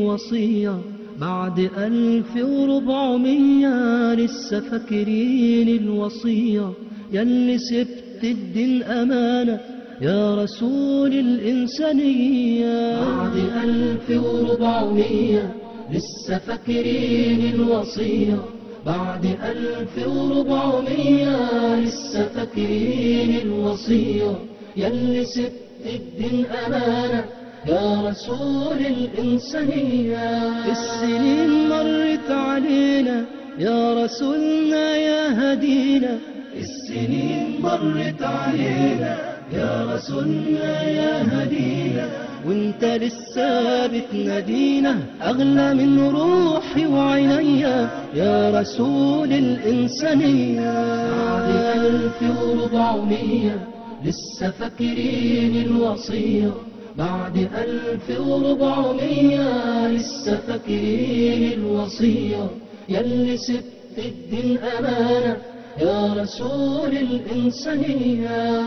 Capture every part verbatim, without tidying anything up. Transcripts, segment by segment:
الوصية بعد ألف وربعمية لسه فاكرين الوصية ياللي سبت الدين أمانة يا رسول الإنسانية. بعد ألف وربعمية لسه فاكرين الوصية بعد ألف وربعمية لسه فاكرين الوصية ياللي سبت الدين أمانة يا رسول الإنسانية. السنين مرت علينا يا رسولنا يا هدينا السنين مرت علينا يا رسولنا يا هدينا وانت لسه بتنادينا أغلى من روحي وعينيا يا رسول الإنسانية. بعد ألف وربعمية لسه فاكرين الوصية بعد ألف وربعمية لسه فاكرين الوصية ياللي سبت الدين أمانة يا رسول الإنسانية.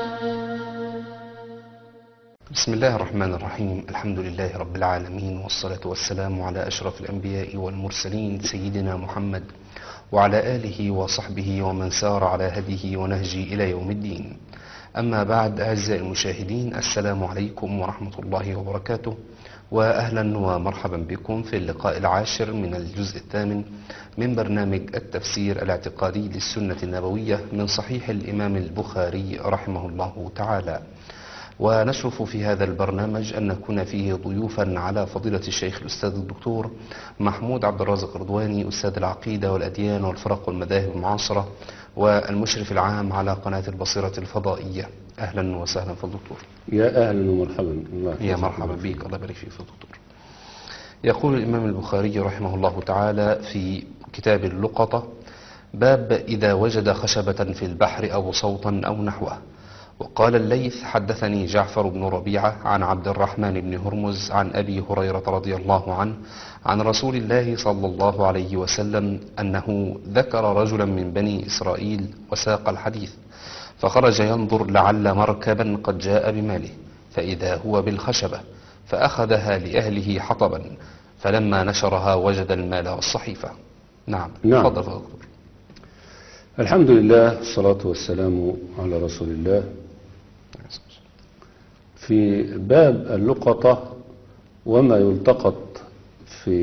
بسم الله الرحمن الرحيم. الحمد لله رب العالمين والصلاة والسلام على أشرف الأنبياء والمرسلين سيدنا محمد وعلى آله وصحبه ومن سار على هديه ونهجه إلى يوم الدين. أما بعد، أعزائي المشاهدين، السلام عليكم ورحمة الله وبركاته، وأهلا ومرحبا بكم في اللقاء العاشر من الجزء الثامن من برنامج التفسير الاعتقادي للسنة النبوية من صحيح الإمام البخاري رحمه الله تعالى. ونشرف في هذا البرنامج أن نكون فيه ضيوفا على فضيلة الشيخ الأستاذ الدكتور محمود عبد الرازق رضواني، أستاذ العقيدة والأديان والفرق والمذاهب المعاصرة والمشرف العام على قناة البصيرة الفضائية. أهلا وسهلا في الدكتور. يا أهلا ومرحبا. الله يا مرحبا بك، الله يبارك فيك في الدكتور. يقول الإمام البخاري رحمه الله تعالى في كتاب اللقطة: باب إذا وجد خشبة في البحر أو صوتا أو نحوه. وقال الليث: حدثني جعفر بن ربيعة عن عبد الرحمن بن هرمز عن أبي هريرة رضي الله عنه عن رسول الله صلى الله عليه وسلم أنه ذكر رجلا من بني إسرائيل وساق الحديث، فخرج ينظر لعل مركبا قد جاء بماله، فإذا هو بالخشبة، فأخذها لأهله حطبا، فلما نشرها وجد المال والصحيفة. نعم, نعم. تفضل دكتور. الحمد لله والصلاة والسلام على رسول الله. في باب اللقطة وما يلتقط في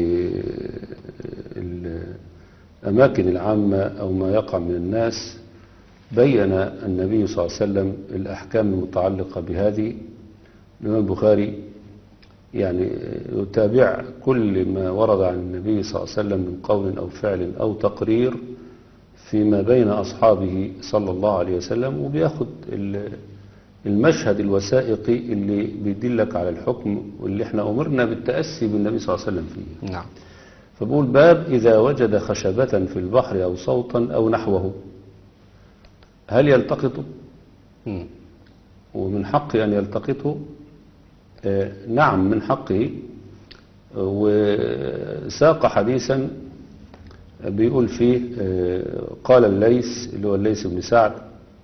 الأماكن العامة أو ما يقع من الناس، بين النبي صلى الله عليه وسلم الأحكام المتعلقة بهذه. الإمام البخاري يعني يتابع كل ما ورد عن النبي صلى الله عليه وسلم من قول أو فعل أو تقرير فيما بين أصحابه صلى الله عليه وسلم، وبياخد المشهد الوثائقي اللي بيدلك على الحكم واللي احنا أمرنا بالتأسي بالنبي صلى الله عليه وسلم فيه. نعم. فبقول: باب إذا وجد خشبة في البحر أو صوتا أو نحوه، هل يلتقطه؟ مم. ومن حقه أن يلتقطه؟ آه نعم، من حقه. وساق حديثا بيقول فيه آه قال الليث اللي هو الليث بن سعد: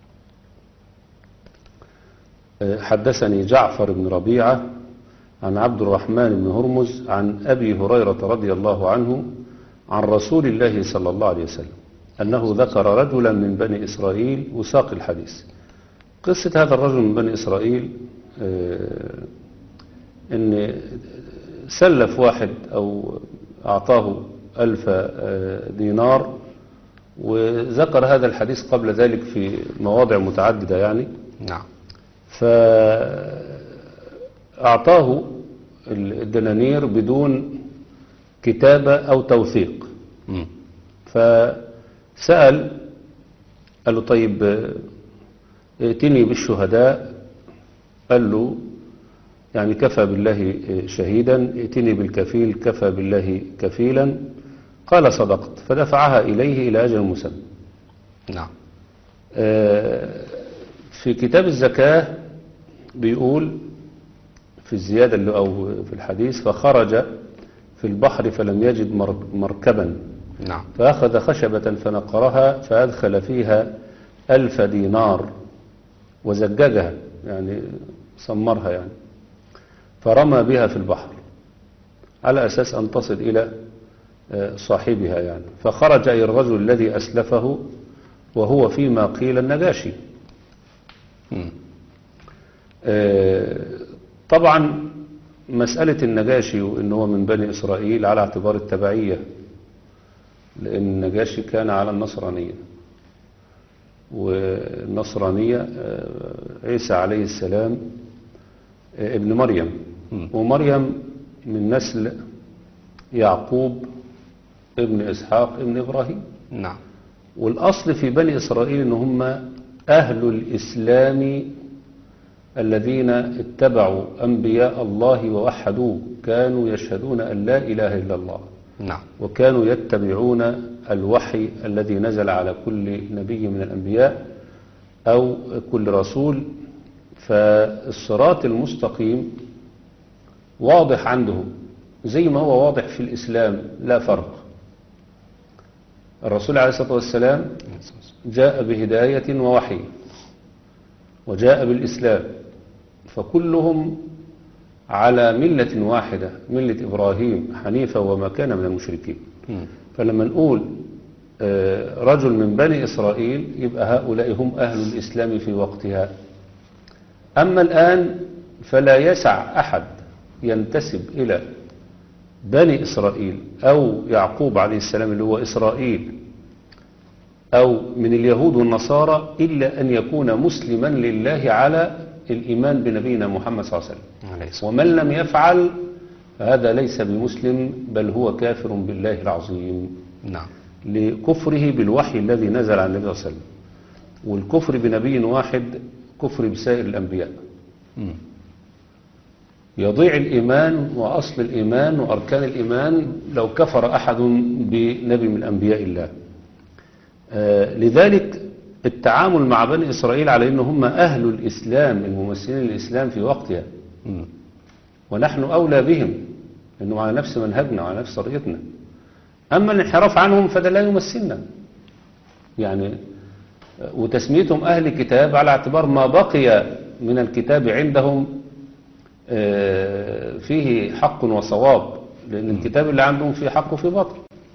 آه حدثني جعفر بن ربيعة عن عبد الرحمن بن هرمز عن أبي هريرة رضي الله عنه عن رسول الله صلى الله عليه وسلم أنه ذكر رجلا من بني إسرائيل وساق الحديث. قصة هذا الرجل من بني إسرائيل آه إن سلف واحد أو أعطاه ألف دينار، وذكر هذا الحديث قبل ذلك في مواضع متعددة يعني. نعم. فأعطاه الدنانير بدون كتابة أو توثيق. م. فسأل، قال له: طيب ائتني بالشهداء. قال له: يعني كفى بالله شهيدا. ائتني بالكفيل، كفى بالله كفيلا. قال: صدقت. فدفعها إليه إلى أجل مسمى. نعم. في كتاب الزكاة بيقول في الزيادة اللي أو في الحديث: فخرج في البحر فلم يجد مركبا. نعم. فأخذ خشبة فنقرها فأدخل فيها ألف دينار وزججها، يعني سمرها يعني، فرمى بها في البحر. على أساس أن تصل إلى صاحبها يعني. فخرج أي الرجل الذي أسلفه وهو فيما قيل النجاشي. طبعا مسألة النجاشي وإن هو من بني إسرائيل على اعتبار التبعية، لأن النجاشي كان على النصرانية، والنصرانية عيسى عليه السلام ابن مريم، ومريم من نسل يعقوب ابن إسحاق ابن إبراهيم. نعم. والأصل في بني إسرائيل إن هم أهل الإسلام الذين اتبعوا أنبياء الله ووحدوه، كانوا يشهدون أن لا إله إلا الله. نعم. وكانوا يتبعون الوحي الذي نزل على كل نبي من الأنبياء أو كل رسول. فالصراط المستقيم واضح عندهم زي ما هو واضح في الإسلام، لا فرق. الرسول عليه الصلاة والسلام جاء بهداية ووحي وجاء بالإسلام، فكلهم على ملة واحدة، ملة إبراهيم حنيفة وما كان من المشركين. فلما نقول رجل من بني إسرائيل يبقى هؤلاء هم أهل الإسلام في وقتها. أما الآن فلا يسع أحد ينتسب إلى بني إسرائيل أو يعقوب عليه السلام اللي هو إسرائيل أو من اليهود والنصارى إلا أن يكون مسلما لله على الإيمان بنبينا محمد صلى الله عليه وسلم. ومن لم يفعل فهذا ليس بمسلم، بل هو كافر بالله العظيم. نعم. لكفره بالوحي الذي نزل على النبي صلى الله عليه وسلم. والكفر بنبي واحد كفر بسائر الأنبياء. م. يضيع الإيمان وأصل الإيمان وأركان الإيمان لو كفر أحد بنبي من أنبياء الله. آه لذلك التعامل مع بني إسرائيل على أنهم هم أهل الإسلام الممثلين للإسلام في وقتها، م. ونحن أولى بهم لأنهم على نفس منهجنا وعلى نفس طريقتنا. أما الانحراف عنهم فده لا يمثلنا يعني. وتسميتهم أهل كتاب على اعتبار ما بقي من الكتاب عندهم فيه حق وصواب، لأن الكتاب اللي عندهم فيه حق وفيه باطل.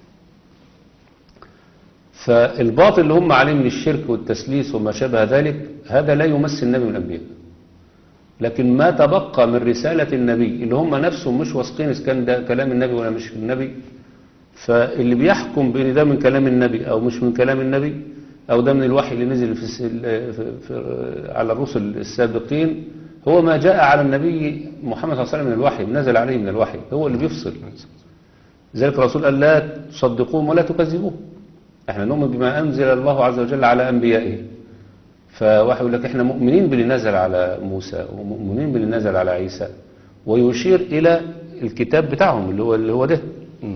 فالباطل اللي هم عليه من الشرك والتسليس وما شابه ذلك هذا لا يمثل النبي من الأنبياء. لكن ما تبقى من رسالة النبي اللي هم نفسهم مش واثقين إذا كان ده كلام النبي ولا مش النبي، فاللي بيحكم بين ده من كلام النبي أو مش من كلام النبي أو ده من الوحي اللي نزل في في في على الرسل السابقين هو ما جاء على النبي محمد صلى الله عليه وسلم من الوحي، نزل عليه من الوحي، هو اللي بيفصل. ذلك الرسول قال لا تصدقوهم ولا تكذبوهم، احنا نؤمن بما أنزل الله عز وجل على أنبيائه. فواحد يقول لك احنا مؤمنين باللي نزل على موسى ومؤمنين باللي نزل على عيسى، ويشير إلى الكتاب بتاعهم اللي هو اللي هو ده.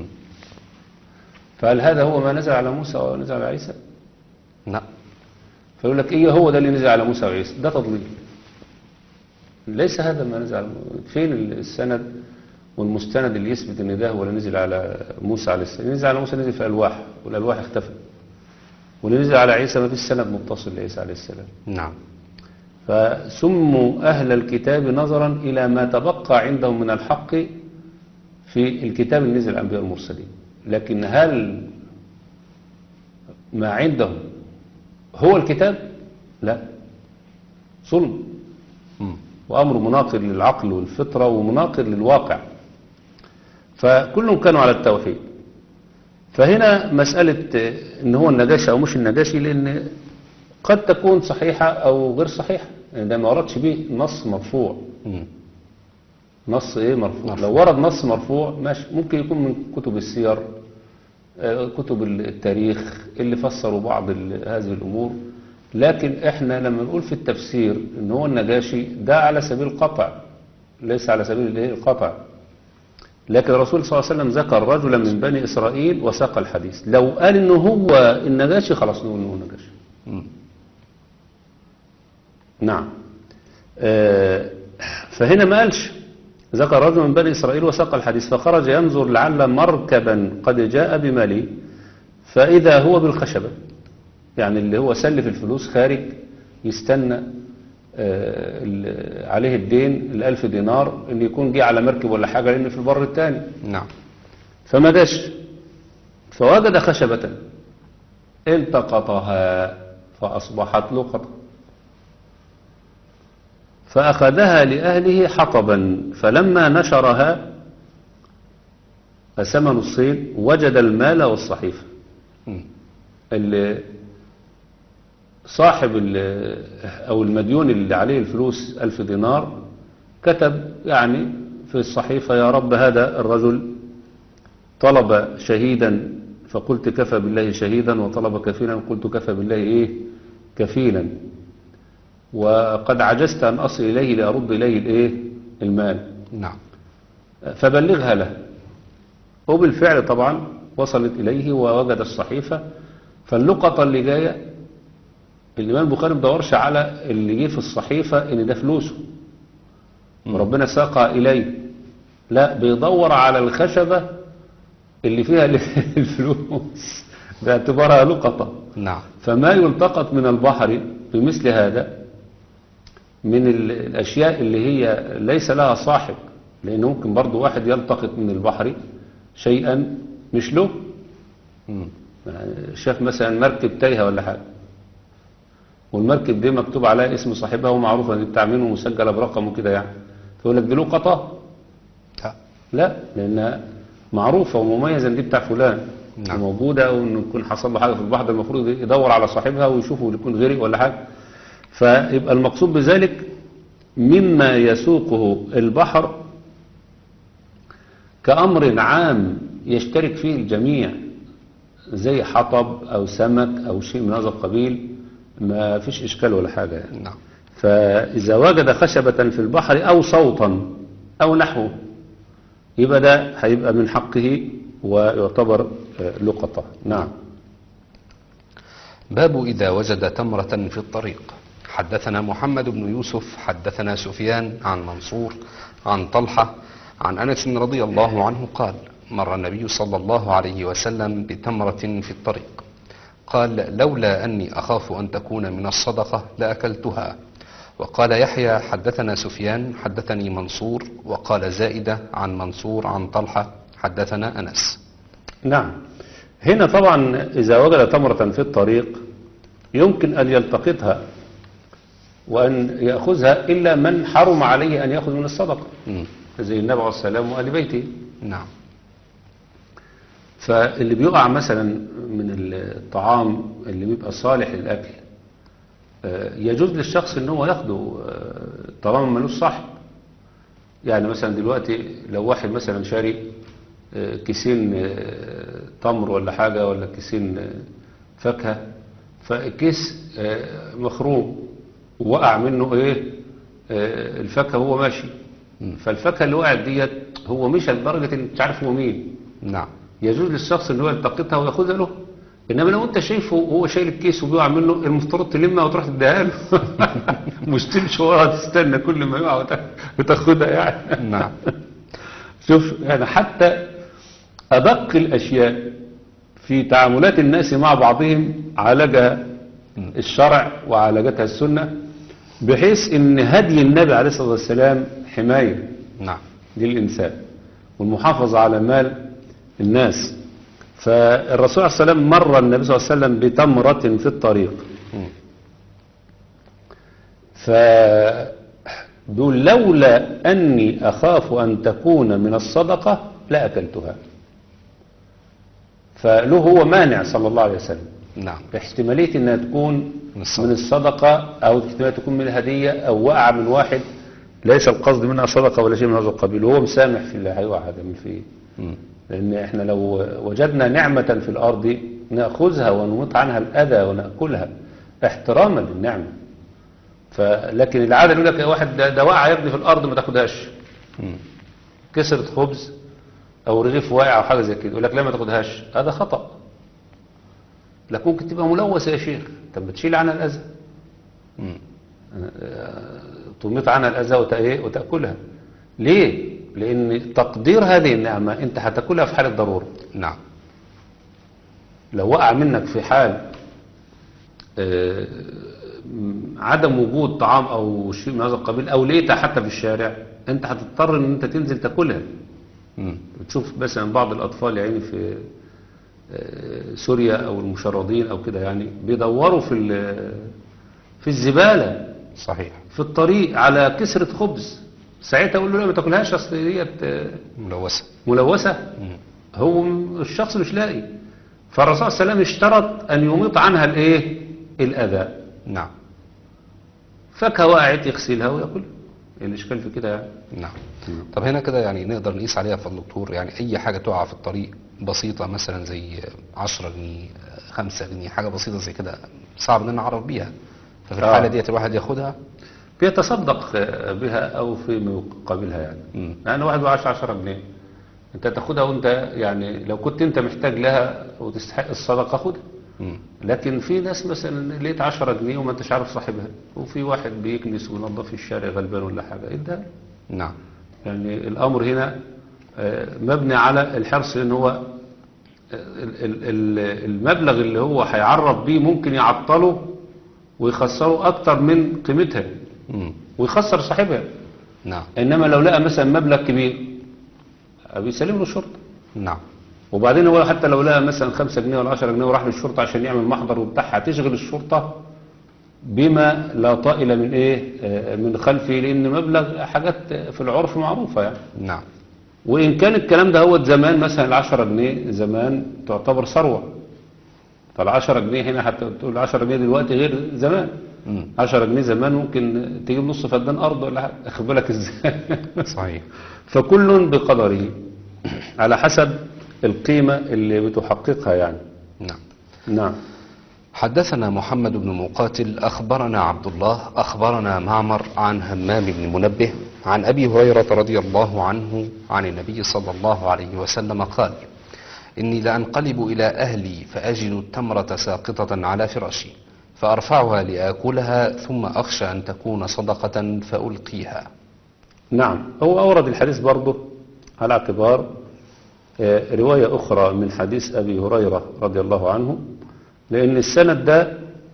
فهل هذا هو ما نزل على موسى ونزل على عيسى؟ لا. فيقول لك ايه هو ده اللي نزل على موسى وعيسى؟ ده تضليل. ليس هذا ما نزل على موسى. فين السند والمستند اللي يثبت ان ده هو اللي نزل على موسى عليه السلام؟ اللي نزل على موسى نزل في الواح والالواح اختفت، واللي نزل على عيسى ما فيش سند متصل لعيسى عليه السلام. نعم. فسموا اهل الكتاب نظرا الى ما تبقى عندهم من الحق في الكتاب اللي نزل على الانبياء المرسلين. لكن هل ما عندهم هو الكتاب؟ لا، ظلم وأمر مناقض للعقل والفطرة ومناقض للواقع. فكلهم كانوا على التوحيد. فهنا مسألة إن هو النجاشي أو مش النجاشي، لأن قد تكون صحيحة أو غير صحيحة، يعني ده ما وردش به نص مرفوع. نص إيه مرفوع؟ لو ورد نص مرفوع ماشي، ممكن يكون من كتب السير، كتب التاريخ اللي فسروا بعض هذه الأمور. لكن احنا لما نقول في التفسير ان هو النجاشي ده على سبيل القطع، ليس على سبيل القطع. لكن الرسول صلى الله عليه وسلم ذكر رجلا من بني إسرائيل وساق الحديث. لو قال انه هو النجاشي خلاص نقول انه النجاشي. نعم. آه فهنا ما قالش ذكر رجل من بني إسرائيل وساق الحديث فخرج ينظر لعل مركبا قد جاء بمالي فإذا هو بالخشبة، يعني اللي هو سلف الفلوس خارج يستنى آه، ال- عليه الدين الألف دينار إن يكون جه على مركب ولا حاجة لأن في البر التاني، نعم. فما جاش، فوجد خشبة التقطها فأصبحت لقطة، فأخذها لأهله حطبا، فلما نشرها ثمن الصيد وجد المال والصحيفة. مم. اللي صاحب ال- أو المديون اللي عليه الفلوس ألف دينار كتب يعني في الصحيفة: يا رب هذا الرجل طلب شهيدا فقلت كفى بالله شهيدا، وطلب كفيلا قلت كفى بالله إيه كفيلا، وقد عجزت أن أصل إليه لأرد إليه الإيه المال، نعم. فبلغها له. وبالفعل طبعا وصلت إليه ووجد الصحيفة. فاللقطة اللي جاية الإمام البخاري ما بدورش على اللي جه في الصحيفة إن ده فلوسه وربنا ساقها إليه، لا، بيدور على الخشبة اللي فيها الفلوس باعتبارها لقطة. نعم. فما يلتقط من البحر بمثل هذا من ال- الأشياء اللي هي ليس لها صاحب، لأن ممكن برضو واحد يلتقط من البحر شيئا مش له، مم. يعني شاف مثلا مركب تايهة ولا حاجة، والمركب دي مكتوب عليها اسم صاحبها ومعروفة دي بتاع مين ومسجلة برقم وكده، يعني تقول لك دي لقطة؟ لا. لا، لأنها معروفة ومميزة إن دي بتاع فلان، نعم. موجودة، أو إنه يكون حصل له حاجة في البحر المفروض يدور على صاحبها ويشوفه يكون غرق ولا حاجة. فيبقى المقصود بذلك مما يسوقه البحر كأمر عام يشترك فيه الجميع، زي حطب أو سمك أو شيء من هذا القبيل، ما فيش إشكال ولا حاجة يعني. نعم. فإذا وجد خشبة في البحر أو صوتا أو نحوه يبقى ده هيبقى من حقه ويعتبر آه، لقطة. نعم. باب إذا وجد تمرة في الطريق. حدثنا محمد بن يوسف حدثنا سفيان عن منصور عن طلحة عن أنس رضي الله عنه قال: مر النبي صلى الله عليه وسلم بتمرة في الطريق، قال: لولا أني أخاف أن تكون من الصدقة لأكلتها. وقال يحيى: حدثنا سفيان حدثني منصور، وقال زائدة عن منصور عن طلحة حدثنا أنس. نعم. هنا طبعا إذا وجد تمرة في الطريق يمكن أن يلتقطها وأن يأخذها، إلا من حرم عليه أن يأخذ من الصدقة مم. زي النبي عليه السلام وآل بيته. نعم. فاللي بيقع مثلا من الطعام اللي بيبقى صالح للأكل آه، يجوز للشخص ان هو ياخده آه، طالما ملوش صاحب. يعني مثلا دلوقتي لو واحد مثلا شاري آه، كيسين آه، تمر ولا حاجة ولا كيسين آه، فاكهة، فالكيس آه، مخروم ووقع منه ايه آه، الفاكهة وهو ماشي، فالفاكهة اللي وقعت ديت هو مشى لدرجة ان مش عارف هو مين، نعم. يجوز للشخص ان هو يلتقطها وياخذها له. انما لو انت شايفه وهو شايل الكيس وبيقع منه، المفترض تلمها وتروح تديها له مش تمشي وراها تستنى كل ما يقع وت- وتاخدها يعني. نعم. شوف يعني حتى ادق الاشياء في تعاملات الناس مع بعضهم عالجها الشرع وعالجتها السنة، بحيث ان هدي النبي عليه الصلاة والسلام حماية نعم. للإنسان والمحافظة على مال الناس. فالرسول عليه الصلاة والسلام مر النبي صلى الله عليه وسلم بتمرة في الطريق، مم. فبيقول: لولا أني أخاف أن تكون من الصدقة لأكلتها. فله هو مانع صلى الله عليه وسلم نعم. باحتمالية أنها تكون من الصدقة. من الصدقة، أو احتمالية تكون من الهدية، أو وقع من واحد ليس القصد منها صدقة ولا شيء من هذا القبيل، وهو مسامح في اللي هيوقع هذا من فيه. مم. لأن احنا لو وجدنا نعمة في الأرض نأخذها ونمط عنها الأذى ونأكلها احتراما للنعمة. فلكن العادة يقول لك يا واحد ده, ده وقع يا ابني في الأرض ما تاخدهاش، مم. كسرت خبز أو رغيف واقع أو حاجة زي كده، يقول لك لا ما تاخدهاش، هذا خطأ. لك ممكن تبقى ملوثة يا شيخ، طب بتشيل عنها الأذى، مم. تميط عنها الأذى وت- إيه؟ وتأكلها. ليه؟ لأن تقدير هذه النعمة أنت هتاكلها في حالة ضرورة. نعم. لو وقع منك في حال آه، عدم وجود طعام او شيء من هذا القبيل او لقيتها حتى في الشارع، انت هتضطر ان انت تنزل تاكلها. مم. بتشوف مثلا بعض الاطفال يعني في آه، سوريا او المشردين او كده يعني بيدوروا في ال- في الزبالة صحيح. في الطريق على كسرة خبز، ساعتها اقول له لا ما تاكلهاش اصل ديت آه، ملوثة. ملوثة. مم. هو م- الشخص مش لاقي، فالرسول صلى الله عليه وسلم اشترط ان يميط عنها الايه الاذى. نعم. فاكهة وقعت يغسلها وياكلها، ايه الاشكال في كده يعني؟ نعم. طب هنا كده يعني نقدر نقيس عليها في الدكتور، يعني أي حاجة تقع في الطريق بسيطة مثلا زي عشرة جنيه خمسة جنيه حاجة بسيطة زي كده صعب إن أنا أعرف بيها، ففي الحالة آه. ديت الواحد ياخدها. بيتصدق بها او في مقابلها يعني. مم. يعني واحد وعشر عشرة جنيه انت تاخدها، وانت يعني لو كنت انت محتاج لها وتستحق الصدقة خدها. مم. لكن في ناس مثلا لقيت عشرة جنيه وما انتش عارف صاحبها، وفي واحد بيكنس وينظف الشارع غلبان ولا حاجة، ادها. نعم. يعني الامر هنا آه، مبني على الحرص، لان هو آه، ال- ال- ال- المبلغ اللي هو هيعرف بيه ممكن يعطله ويخسره اكتر من قيمتها مم. ويخسر صاحبها. نعم. انما لو لقى مثلا مبلغ كبير بيسلم له الشرطه. نعم. وبعدين هو حتى لو لقى مثلا خمسة جنيه ولا عشرة جنيه وراح للشرطه عشان يعمل محضر وبتاع، هتشغل الشرطه بما لا طائل من ايه آه، من خلفه، لان مبلغ حاجات في العرف معروفه يعني. نعم. وان كان الكلام ده هو زمان مثلا العشرة جنيه زمان تعتبر ثروه، فالعشرة جنيه هنا هتقول عشرة جنيه دلوقتي غير زمان. مم. عشرة جنيه زمان ممكن تجيب نص فدان ارض ولا حاجه، اخد بالك ازاي؟ صحيح. فكل بقدره على حسب القيمة اللي بتحققها يعني. نعم. نعم. حدثنا محمد بن مقاتل أخبرنا عبد الله أخبرنا معمر عن همام بن منبه عن أبي هريرة رضي الله عنه عن النبي صلى الله عليه وسلم قال: إني لأنقلب إلى أهلي فأجد التمرة ساقطة على فراشي فأرفعها لآكلها ثم أخشى أن تكون صدقة فألقيها. نعم. هو أورد الحديث برضه على اعتبار آه، رواية أخرى من حديث أبي هريرة رضي الله عنه، لأن السند ده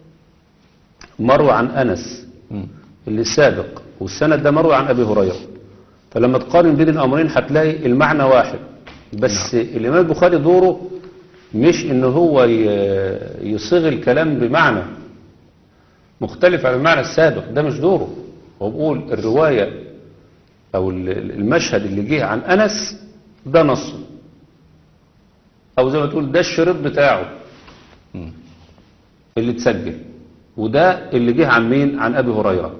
مروي عن أنس مم. اللي سابق، والسند ده مروي عن أبي هريرة، فلما تقارن بين الأمرين هتلاقي المعنى واحد بس. نعم. الإمام البخاري دوره مش إن هو ي- يصيغ الكلام بمعنى مختلف عن المعنى السابق، ده مش دوره. هو بيقول الرواية أو ال- المشهد اللي جه عن أنس ده نصه، أو زي ما تقول ده الشريط بتاعه مم. اللي اتسجل، وده اللي جه عن مين؟ عن أبي هريرة.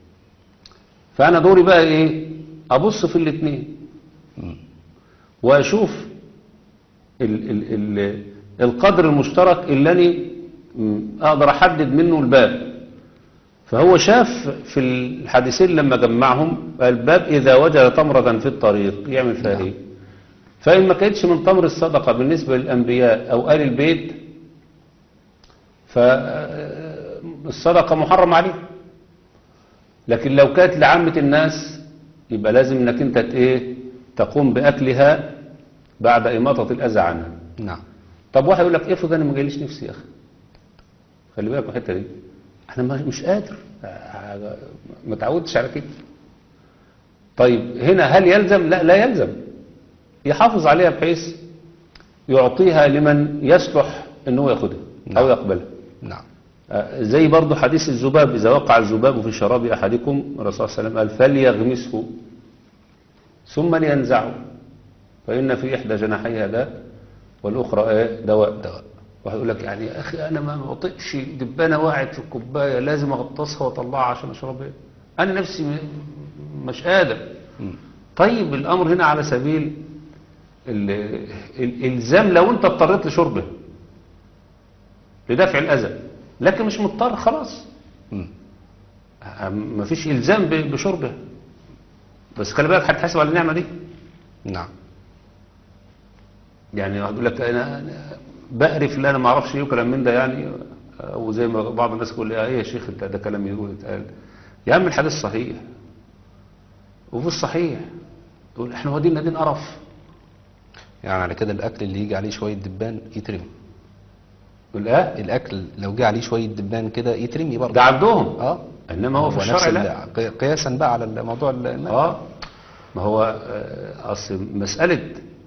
فأنا دوري بقى إيه؟ أبص في الاثنين مم. وأشوف ال ال ال القدر المشترك اللي أنا م، أقدر أحدد منه الباب. فهو شاف في الحديثين لما جمعهم الباب إذا وجد تمرة في الطريق يعمل فيها نعم. إيه؟ فإن ما كانتش من تمر الصدقة بالنسبة للأنبياء أو آل البيت فالصدقة محرم عليه، لكن لو كانت لعامة الناس يبقى لازم انك انت ت- ايه تقوم بأكلها بعد إماطة الأذى عنها. نعم. طب واحد يقول لك افرض انا ما جاليش نفسي يا اخي، خلي بالك من الحته دي، انا ما- مش قادر آه، ما تعودتش على كده. طيب هنا هل يلزم؟ لا لا يلزم، يحافظ عليها بحيث يعطيها لمن يصلح انه ياخدها او نعم. يقبلها. نعم. آه، زي برضو حديث الذباب، إذا وقع الذباب في شراب أحدكم الرسول صلى الله عليه وسلم قال فليغمسه ثم لينزعه فإن في إحدى جناحيها داء والأخرى إيه؟ دواء. دواء. واحد يقول لك يعني يا أخي أنا ما بطيقش دبانة وقعت في الكوباية لازم أغطسها وأطلعها عشان أشربها، أنا نفسي م- مش قادر. مم. طيب الأمر هنا على سبيل ال- الإلزام لو أنت اضطريت لشربه لدفع الأذى، لكن مش مضطر خلاص، مم. ما فيش إلزام ب- بشربه، بس خلي بالك هتحاسب على النعمة دي. نعم. يعني واحد يقول لك أنا أنا بقرف لا أنا ما أعرفش إيه وكلام من ده يعني، أو زي ما بعض الناس يقول لي إيه يا شيخ أنت ده كلام يقول يتقال. يا عم الحديث صحيح وفي الصحيح تقول إحنا ودينا دين قرف. يعني على كده الأكل اللي يجي عليه شوية دبان يترمي. لا الاكل لو جه عليه شويه دبان كده يترمي برضه. ده عندهم، اه انما هو في نفس الشرع لا. ال- قي- قياسا بقى على الموضوع الماء. اه ما هو آه، اصل مسألة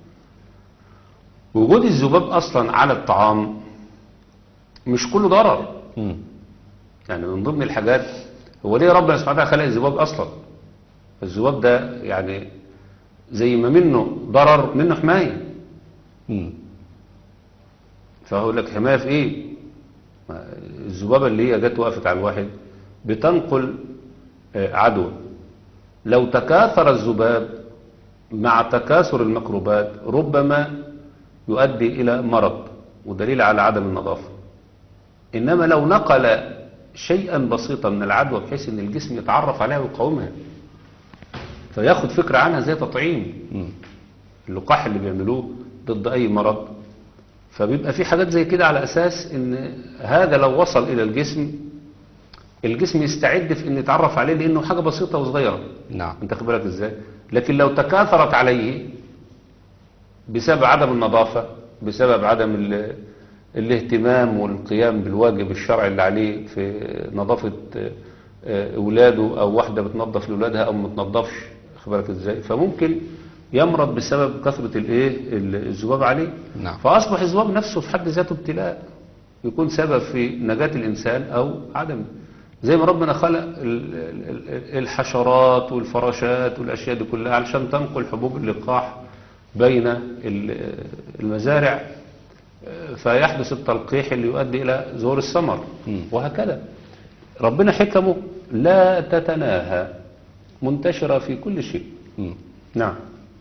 وجود الذباب اصلا على الطعام مش كله ضرر. مم. يعني من ضمن الحاجات، هو ليه ربنا سبحانه وتعالى خلق الذباب اصلا؟ الذباب ده يعني زي ما منه ضرر منه حماية. مم. فهقول لك حماية في ايه؟ ما الذبابة اللي هي جت وقفت على الواحد بتنقل آه، عدوى. لو تكاثر الذباب مع تكاثر الميكروبات ربما يؤدي إلى مرض، ودليل على عدم النظافة. إنما لو نقل شيئا بسيطا من العدوى بحيث أن الجسم يتعرف عليها ويقاومها، فياخد فكرة عنها زي تطعيم مم. اللقاح اللي بيعملوه ضد أي مرض. فبيبقى في حاجات زي كده على أساس أن هذا لو وصل إلى الجسم، الجسم يستعد في أن يتعرف عليه لأنه حاجة بسيطة وصغيرة. نعم. انت خد بالك ازاي؟ لكن لو تكاثرت عليه بسبب عدم النظافة، بسبب عدم ال- الاهتمام والقيام بالواجب الشرعي اللي عليه في نظافة آه، اولاده، او واحدة بتنظف لاولادها او ما بتنظفش، خد بالك ازاي؟ فممكن يمرض بسبب كثرة الايه ال- الذباب عليه. نعم. فاصبح الذباب نفسه في حد ذاته ابتلاء، يكون سبب في نجاة الانسان او عدم. زي ما ربنا خلق ال- ال- ال- الحشرات والفراشات والاشياء دي كلها علشان تنقل حبوب اللقاح بين ال- المزارع، فيحدث التلقيح اللي يؤدي الى ظهور الثمر. مم. وهكذا ربنا حكمه لا تتناهى، منتشرة في كل شيء. مم. نعم.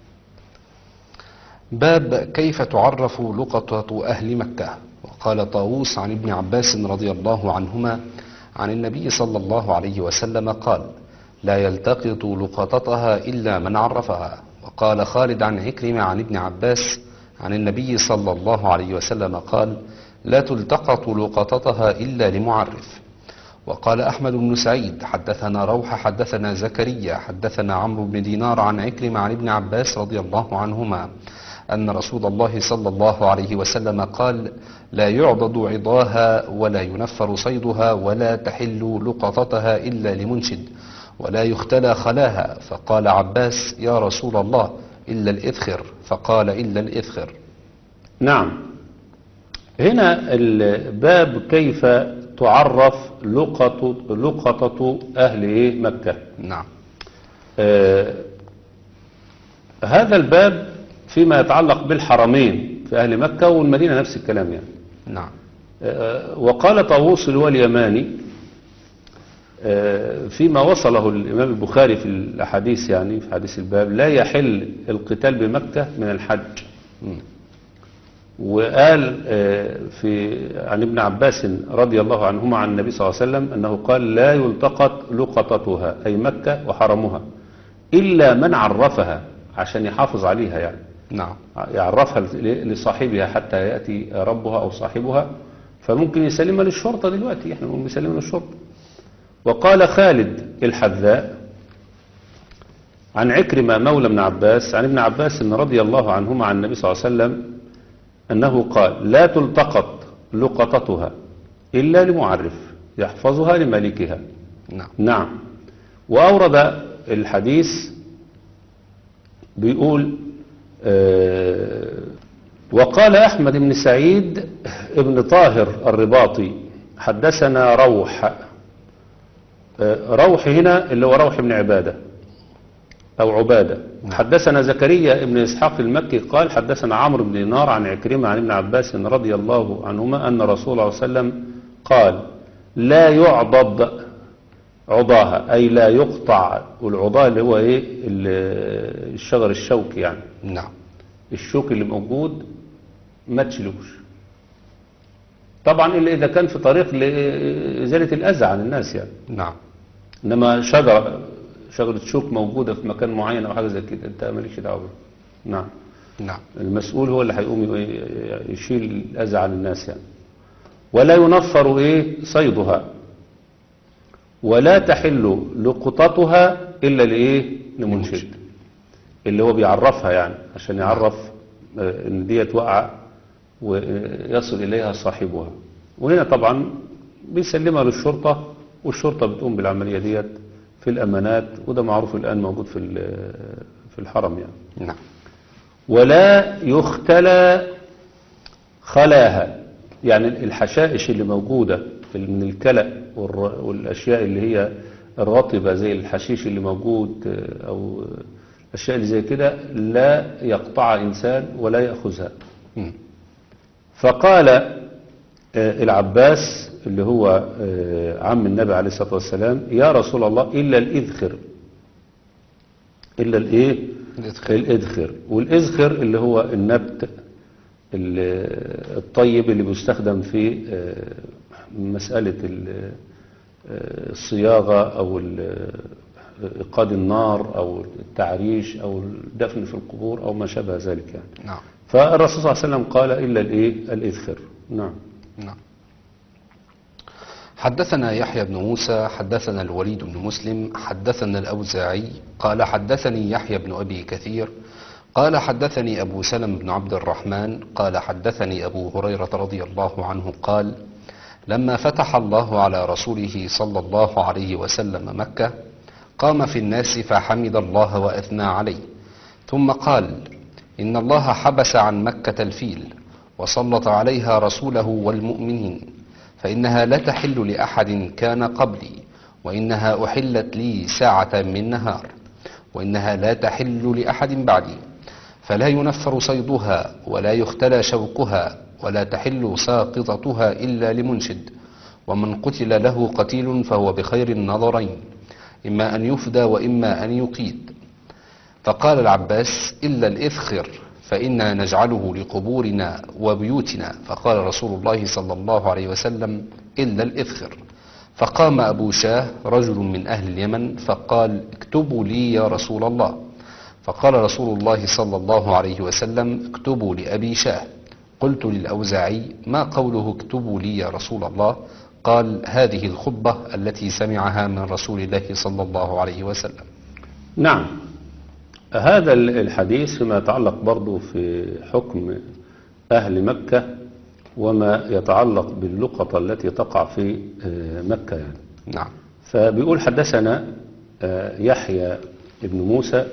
باب كيف تعرف لقطة أهل مكة. وقال طاووس عن ابن عباس رضي الله عنهما عن النبي صلى الله عليه وسلم قال: لا يلتقط لقطتها إلا من عرفها. وقال خالد عن عكرمة عن ابن عباس عن النبي صلى الله عليه وسلم قال: لا تلتقط لقطتها إلا لمعرف. وقال أحمد بن سعيد حدثنا روح حدثنا زكريا حدثنا عمرو بن دينار عن عكرمة عن ابن عباس رضي الله عنهما أن رسول الله صلى الله عليه وسلم قال: لا يعضد عضاها ولا ينفر صيدها ولا تحل لقطتها إلا لمنشد ولا يختلى خلاها. فقال عباس: يا رسول الله إلا الإذخر. فقال: إلا الإذخر. نعم. هنا الباب كيف تعرف لقطة, لقطة أهل إيه؟ مكة. نعم. آه هذا الباب فيما يتعلق بالحرمين في أهل مكة والمدينة نفس الكلام يعني. نعم. آه وقال طاووس اللي هو اليماني آه فيما وصله الإمام البخاري في الأحاديث، يعني في حديث الباب: لا يحل القتال بمكة من الحج. مم. وقال آه في عن ابن عباس رضي الله عنهما عن النبي صلى الله عليه وسلم أنه قال: لا يلتقط لقطتها أي مكة وحرمها إلا من عرفها، عشان يحافظ عليها يعني. نعم. يعرفها لصاحبها حتى يأتي ربها أو صاحبها، فممكن يسلمها للشرطة دلوقتي، احنا نقول يسلمها للشرطة. وقال خالد الحذاء عن عكرمة مولى ابن عباس عن ابن عباس رضي الله عنهما عن النبي صلى الله عليه وسلم أنه قال: لا تلتقط لقطتها إلا لمعرف يحفظها لمالكها. نعم. نعم. وأورد الحديث بيقول آه وقال أحمد بن سعيد ابن طاهر الرباطي حدثنا روح. آه روح هنا اللي هو روح بن عبادة أو عبادة. حدثنا زكريا ابن إسحاق المكي قال: حدثنا عمرو بن دينار عن عكرمة عن ابن عباس رضي الله عنهما أن رسول الله صلى الله عليه وسلم قال: لا يعضد عضاها أي لا يقطع. والعضاء اللي هو إيه؟ الشجر الشوكي يعني. نعم. الشوك اللي موجود ما تشيلوش طبعا إلا إذا كان في طريق لإزالة الأذى عن الناس يعني. نعم. إنما شجرة شجرة شوك موجودة في مكان معين أو حاجة زي كده أنت مالكش دعوة بها. نعم. نعم. المسؤول هو اللي هيقوم يشيل الأذى عن الناس يعني. ولا ينفر إيه صيدها ولا تحل لقطتها إلا لإيه لمنشد، اللي هو بيعرفها يعني عشان يعرف إن ديت وقع ويصل إليها صاحبها. وهنا طبعا بيسلمها للشرطة، والشرطة بتقوم بالعملية ديت في الأمانات، وده معروف الآن موجود في في الحرم يعني. نعم. ولا يختلى خلاها، يعني الحشائش اللي موجودة من الكلأ والأشياء اللي هي الرطبة زي الحشيش اللي موجود أو الأشياء اللي زي كده لا يقطع إنسان ولا يأخذها. م. فقال العباس اللي هو عم النبي عليه الصلاة والسلام: يا رسول الله إلا الإذخر. إلا الإيه؟ الإذخر. الإذخر. والإذخر اللي هو النبت الطيب اللي بيستخدم في مسألة الصياغة أو إيقاد النار أو التعريش أو الدفن في القبور أو ما شابه ذلك يعني. نعم. فالرسول صلى الله عليه وسلم قال إلا الإيه؟ الإذخر. نعم. نعم. حدثنا يحيى بن موسى حدثنا الوليد بن مسلم حدثنا الأوزاعي قال حدثني يحيى بن أبي كثير قال حدثني أبو سلم بن عبد الرحمن قال حدثني أبو هريرة رضي الله عنه قال: لما فتح الله على رسوله صلى الله عليه وسلم مكة قام في الناس فحمد الله وأثنى عليه، ثم قال: إن الله حبس عن مكة الفيل وسلط عليها رسوله والمؤمنين، فإنها لا تحل لأحد كان قبلي، وإنها أحلت لي ساعة من نهار، وإنها لا تحل لأحد بعدي، فلا ينفر صيدها ولا يختلى شوكها ولا تحل ساقطتها إلا لمنشد، ومن قتل له قتيل فهو بخير النظرين، إما أن يفدى وإما أن يقيد. فقال العباس: إلا الإذخر فإنا نجعله لقبورنا وبيوتنا. فقال رسول الله صلى الله عليه وسلم: إلا الإذخر. فقام أبو شاه رجل من أهل اليمن فقال: اكتبوا لي يا رسول الله. فقال رسول الله صلى الله عليه وسلم: اكتبوا لأبي شاه. قلت للأوزاعي: ما قوله اكتبوا لي يا رسول الله؟ قال: هذه الخطبة التي سمعها من رسول الله صلى الله عليه وسلم. نعم. هذا الحديث فيما يتعلق برضو في حكم أهل مكة وما يتعلق باللقطة التي تقع في مكة يعني. نعم. فبيقول: حدثنا يحيى بن موسى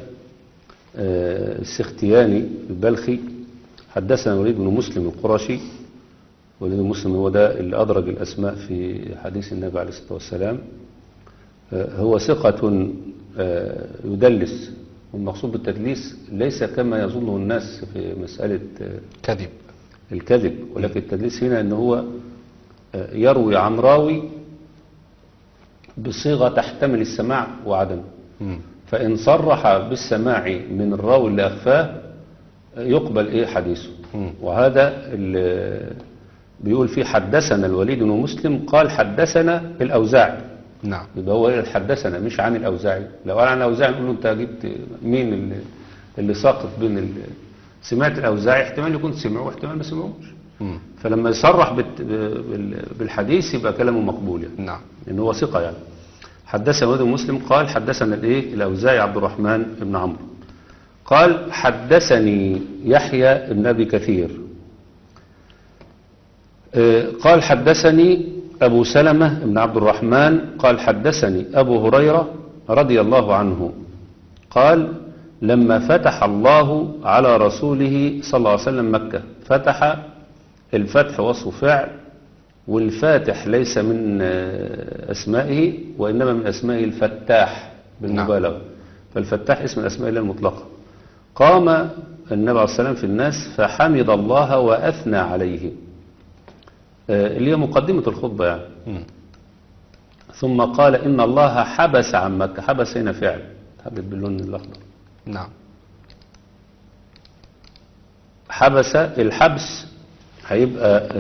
السختياني البلخي، حدثنا وليد بن مسلم القرشي. وليد بن مسلم هو ده اللي أدرج الأسماء في حديث النبي عليه الصلاة والسلام. هو ثقة يدلس، والمقصود بالتدليس ليس كما يظنه الناس في مسألة كذب الكذب، ولكن التدليس هنا أنه هو يروي عن راوي بصيغة تحتمل السماع وعدمه، فإن صرح بالسماع من الراوي اللي أخفاه يقبل إيه حديثه. وهذا اللي بيقول فيه حدثنا الوليد بن مسلم قال حدثنا الأوزاعي. نعم. يبقى هو اللي حدثنا مش عن الأوزاعي. لو قال عن الأوزاعي نقول له أنت جبت مين اللي, اللي ساقط بين ال... سمعت الأوزاعي، احتمال يكون سمعه واحتمال ما سمعوش. فلما يصرح بت... بالحديث يبقى كلامه مقبول يعني. نعم. لأنه هو ثقة يعني. حدثنا الوليد بن مسلم قال حدثنا الايه الأوزاعي عبد الرحمن بن عمرو قال حدثني يحيى بن أبي كثير قال حدثني أبو سلمة بن عبد الرحمن قال حدثني أبو هريرة رضي الله عنه قال: لما فتح الله على رسوله صلى الله عليه وسلم مكة. فتح، الفتح وصف فعل، والفاتح ليس من أسمائه وإنما من أسمائه الفتاح بالمبالغة. فالفتاح اسم الأسماء الله المطلقة. قام النبي عليه الصلاة والسلام في الناس فحمد الله وأثنى عليه، اللي هي مقدمة الخطبة يعني. م. ثم قال: إن الله حبس عن مكة. حبس هنا فعل، حبس باللون الأخضر. نعم. حبس، الحبس هيبقى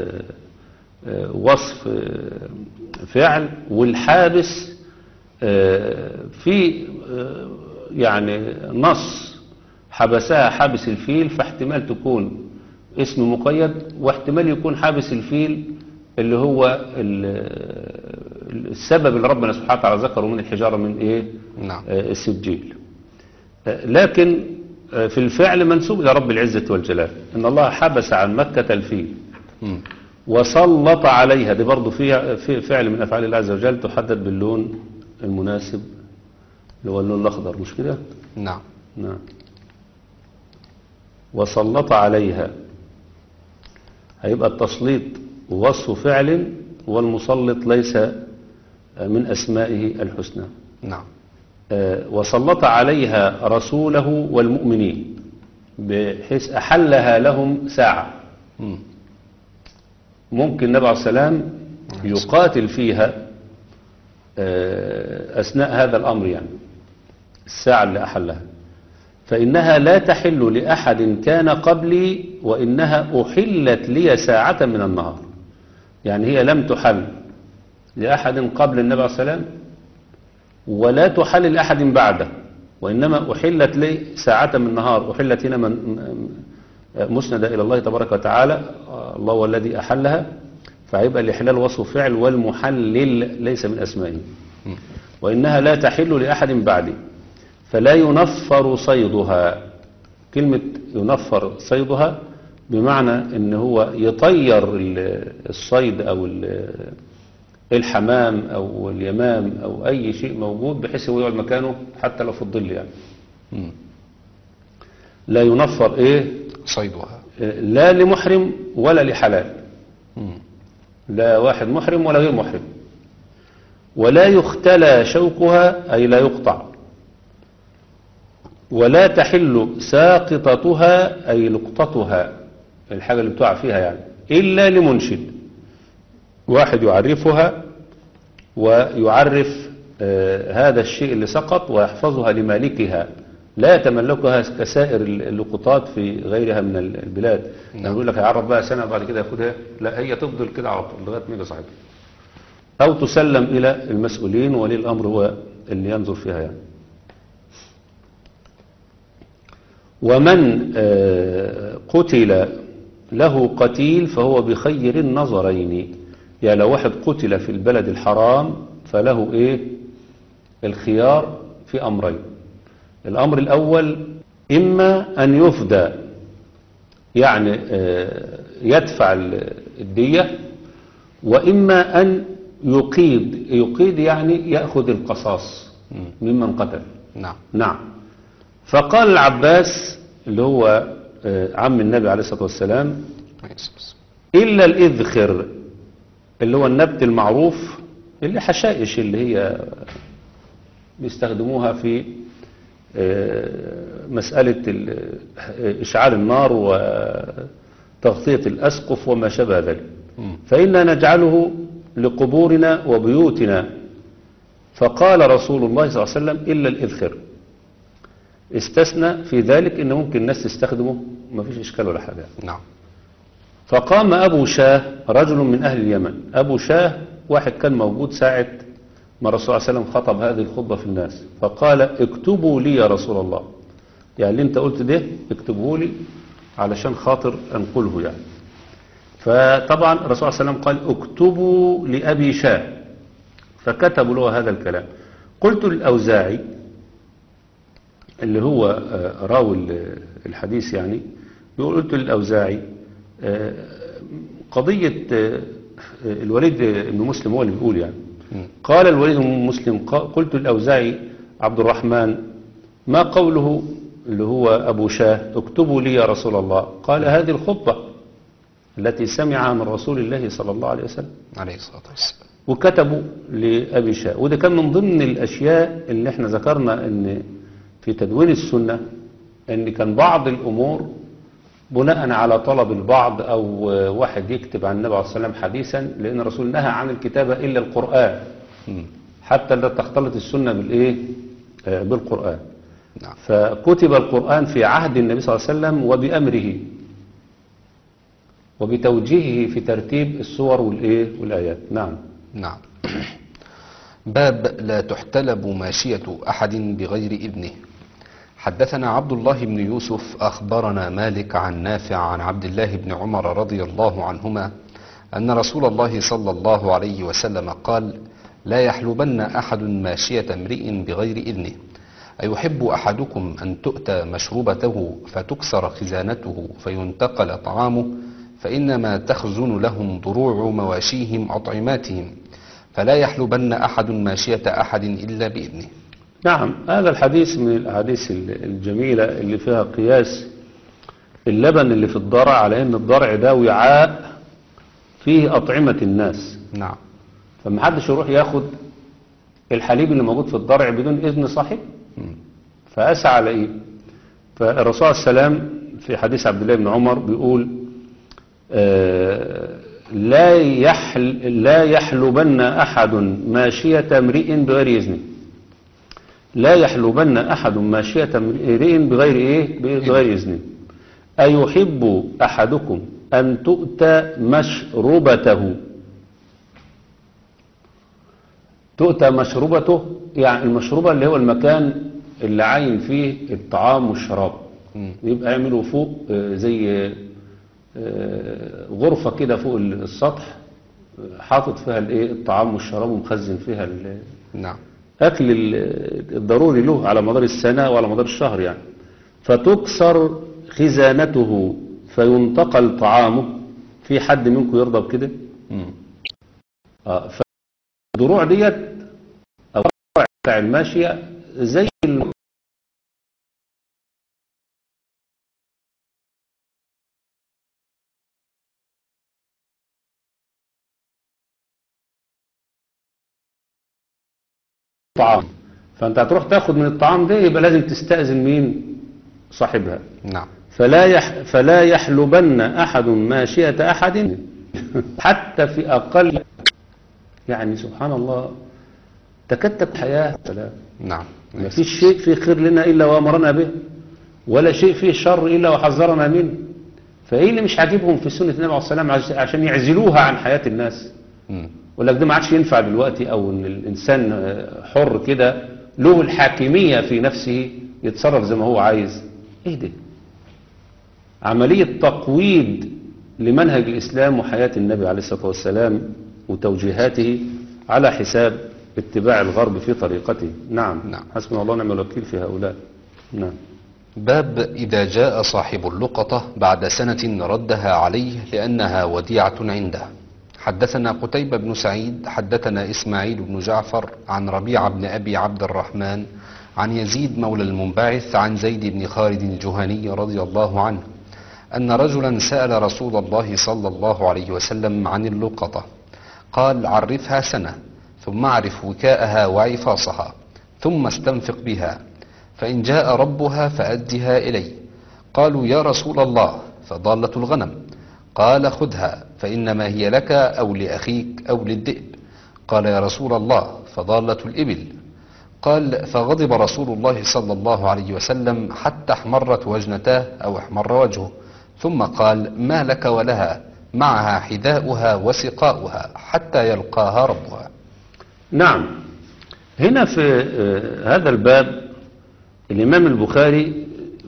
وصف فعل، والحابس في يعني نص حبسها حابس الفيل، فاحتمال تكون اسم مقيد، واحتمال يكون حابس الفيل اللي هو السبب اللي ربنا سبحانه وتعالى ذكره من الحجارة من ايه؟ نعم. السجيل. لكن في الفعل منسوب إلى رب العزة والجلال، إن الله حبس عن مكة الفيل. م. وسلط عليها، دي برضو في في فعل من أفعال الله عز وجل تحدد باللون المناسب اللي هو اللون الأخضر، مش كده؟ نعم. نعم. وسلط عليها، هيبقى التسليط وصف فعل، والمسلط ليس من أسمائه الحسنى. نعم. آه، وسلط عليها رسوله والمؤمنين، بحيث أحلها لهم ساعة. مم. ممكن النبي عليه السلام يقاتل فيها آه، أثناء هذا الأمر، يعني الساعة اللي أحلها، فإنها لا تحل لأحد كان قبلي، وإنها أحلت لي ساعة من النهار. يعني هي لم تحل لأحد قبل النبي عليه السلام، ولا تحل لأحد بعده، وإنما أحلت لي ساعة من النهار. أحلت هنا من مسندة إلى الله تبارك وتعالى، الله هو الذي أحلها، فهيبقى الإحلال وصف فعل، والمحلل ليس من أسمائه. وإنها لا تحل لأحد بعدي، فلا ينفر صيدها. كلمة ينفر صيدها بمعنى ان هو يطير الصيد او الحمام او اليمام او اي شيء موجود، بحيث هو يقعد مكانه حتى لو في الظل يعني. مم. لا ينفر ايه صيدها، لا لمحرم ولا لحلال. مم. لا واحد محرم ولا غير محرم. ولا يختلى شوكها أي لا يقطع. ولا تحل ساقطتها أي لقطتها، الحاجة اللي بتقع فيها يعني، إلا لمنشد، واحد يعرفها ويعرف آه هذا الشيء اللي سقط ويحفظها لمالكها، لا يتملكها كسائر اللقطات في غيرها من البلاد. يعني يقول لك هيعرف بقى سنة بعد كده ياخدها، لا هي تفضل كده على طول لغاية ما يجي صاحبها، أو تسلم إلى المسؤولين، ولي الأمر هو اللي ينظر فيها يعني. ومن قتل له قتيل فهو بخير النظرين. يعني لو واحد قتل في البلد الحرام فله ايه الخيار في امرين. الامر الاول اما ان يفدى، يعني يدفع الدية، واما ان يقيد. يقيد يعني يأخذ القصاص ممن قتل. نعم. نعم. فقال العباس اللي هو عم النبي عليه الصلاة والسلام إلا الإذخر، اللي هو النبت المعروف، اللي حشائش اللي هي بيستخدموها في مسألة إشعال النار وتغطية الأسقف وما شابه ذلك، فإنا نجعله لقبورنا وبيوتنا. فقال رسول الله صلى الله عليه وسلم إلا الإذخر، استثنى في ذلك ان ممكن الناس تستخدمه، ما فيش اشكال ولا حاجه. نعم. فقام ابو شاه رجل من اهل اليمن. ابو شاه واحد كان موجود ساعه ما الرسول صلى الله عليه وسلم خطب هذه الخطبه في الناس، فقال اكتبوا لي يا رسول الله، يعني اللي انت قلت ده اكتبوه لي علشان خاطر انقله يعني. فطبعا الرسول صلى الله عليه وسلم قال اكتبوا لابي شاه، فكتبوا له هذا الكلام. قلت للاوزاعي اللي هو راوي الحديث يعني، بيقول قلت للأوزاعي قضية الوليد بن مسلم هو اللي بيقول يعني. قال الوليد بن مسلم قلت للأوزاعي عبد الرحمن ما قوله اللي هو أبو شاه اكتبوا لي يا رسول الله؟ قال هذه الخطبة التي سمعها من رسول الله صلى الله عليه وسلم عليه الصلاة والسلام، وكتبوا لأبي شاه. وده كان من ضمن الأشياء اللي احنا ذكرنا ان في تدوين السنة ان كان بعض الامور بناء على طلب البعض، او واحد يكتب عن النبي عليه الصلاة والسلام حديثا، لان الرسول نهى عن الكتابة الا القرآن، حتى لا تختلط السنة بالايه آه بالقرآن. نعم. فكتب القرآن في عهد النبي صلى الله عليه وسلم وبأمره وبتوجيهه في ترتيب السور والايه والايات. نعم. نعم. باب لا تحتلب ماشية أحد بغير إذنه. حدثنا عبد الله بن يوسف أخبرنا مالك عن نافع عن عبد الله بن عمر رضي الله عنهما أن رسول الله صلى الله عليه وسلم قال لا يحلبن أحد ماشية امرئ بغير إذنه. أيحب أحدكم أن تؤتى مشروبته فتكسر خزانته فينتقل طعامه فإنما تخزن لهم ضروع مواشيهم أطعماتهم، فلا يحلبن أحد ماشية أحد إلا بإذنه. نعم، هذا الحديث من الأحاديث الجميلة اللي فيها قياس اللبن اللي في الضرع على أن الضرع ده وعاء فيه أطعمة الناس. نعم. فما حدش يروح ياخد الحليب اللي موجود في الضرع بدون إذن صاحب. فأسى على إيه؟ فالرسول صلى الله عليه وسلم في حديث عبد الله بن عمر بيقول آه لا يحل لا يحلبن أحد ماشية امرئ بغير إذنه. لا يحلبن أحد ماشية امرئ بغير إيه؟ بغير إذنه. أيحب أحدكم أن تؤتى مشربته. تؤتى مشربته يعني المشروبة اللي هو المكان اللي عاين فيه الطعام والشراب. يبقى يعملوا فوق زي غرفة كده فوق السطح حاطط فيها الايه الطعام والشراب ومخزن فيها نعم اكل الضروري له على مدار السنة وعلى مدار الشهر يعني. فتكسر خزانته فينتقل طعامه. في حد منكم يرضى بكده؟ اه فالضروع ديت او بتاع الماشية زي طعام. فانت هتروح تاخد من الطعام ده يبقى لازم تستأذن مين؟ صاحبها. نعم. فلا يح فلا يحلبن احد ماشية احد حتى في اقل يعني سبحان الله تكاد تكون حياة. نعم. ما فيش شيء فيه خير لنا الا وامرنا به ولا شيء فيه شر الا وحذرنا منه. فايه اللي مش عاجبهم في سنة النبي عليه الصلاة والسلام عشان يعزلوها عن حياة الناس؟ م. ولك ده ما عادش ينفع دلوقتي او ان الانسان حر كده له الحاكمية في نفسه يتصرف زي ما هو عايز. ايه ده؟ عملية تقويض لمنهج الاسلام وحياة النبي عليه الصلاة والسلام وتوجيهاته على حساب اتباع الغرب في طريقته. نعم. نعم. حسبنا الله ونعم الوكيل في هؤلاء. نعم. باب إذا جاء صاحب اللقطة بعد سنة ردها عليه لأنها وديعة عنده. حدثنا قتيبة بن سعيد حدثنا إسماعيل بن جعفر عن ربيعة بن أبي عبد الرحمن عن يزيد مولى المنبعث عن زيد بن خالد الجهني رضي الله عنه أن رجلا سأل رسول الله صلى الله عليه وسلم عن اللقطة، قال عرفها سنة ثم اعرف وكاءها وعفاصها ثم استنفق بها، فإن جاء ربها فأدها إلي. قالوا يا رسول الله فضالة الغنم؟ قال خذها فإنما هي لك أو لأخيك أو للذئب. قال يا رسول الله فضالة الإبل؟ قال فغضب رسول الله صلى الله عليه وسلم حتى احمرت وجنتاه أو احمر وجهه، ثم قال ما لك ولها معها حذاؤها وسقاؤها حتى يلقاها ربها. نعم. هنا في هذا الباب الإمام البخاري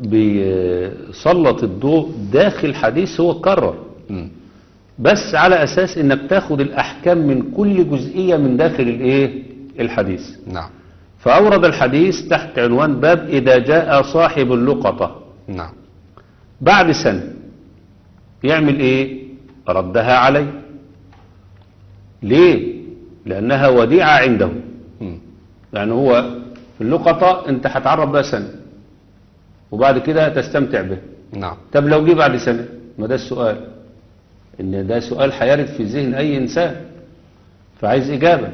بيسلط الضوء داخل حديث هو كرر بس على أساس إنك تاخد الأحكام من كل جزئية من داخل الإيه الحديث. نعم. فأورد الحديث تحت عنوان باب إذا جاء صاحب اللقطة. نعم. بعد سنة يعمل إيه؟ ردها عليه. ليه؟ لأنها وديعة عنده. م. يعني هو في اللقطة أنت هتعرف بها سنة وبعد كده تستمتع به. نعم. طب لو جه بعد سنة؟ ما ده السؤال، إن ده سؤال هيرد في ذهن أي إنسان فعايز إجابة،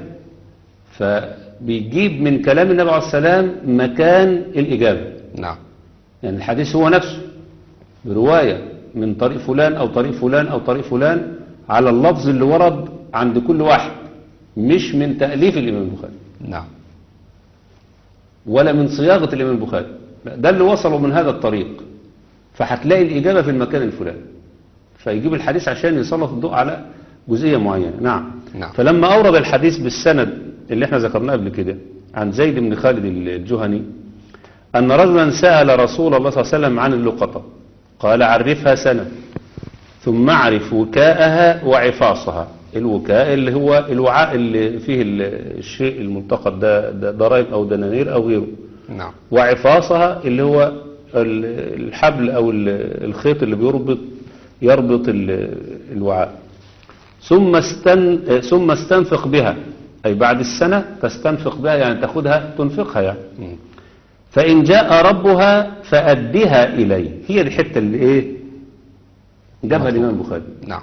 فبيجيب من كلام النبي عليه السلام مكان الإجابة. نعم. يعني الحديث هو نفسه برواية من طريق فلان أو طريق فلان أو طريق فلان على اللفظ اللي ورد عند كل واحد، مش من تأليف الإمام البخاري. نعم. ولا من صياغة الإمام البخاري، ده اللي وصلوا من هذا الطريق. فهتلاقي الإجابة في المكان الفلاني، فيجيب الحديث عشان يسلط الضوء على جزئية معينة. نعم. نعم. فلما أورد الحديث بالسند اللي احنا ذكرناه قبل كده عن زيد بن خالد الجهني أن رجلا سأل رسول الله صلى الله عليه وسلم عن اللقطة، قال عرفها سنة ثم اعرف وكاءها وعفاصها. الوكاء اللي هو الوعاء اللي فيه الشيء الملتقط ده ضرائب أو دنانير أو غيره. نعم. وعفاصها اللي هو الحبل أو الخيط اللي بيربط يربط ال- الوعاء. ثم استن ثم استنفق بها، أي بعد السنة تستنفق بها يعني تاخدها تنفقها يعني. مم. فإن جاء ربها فأدها إليه. هي دي الحتة اللي إيه جابها مطلوب. الإمام البخاري. نعم.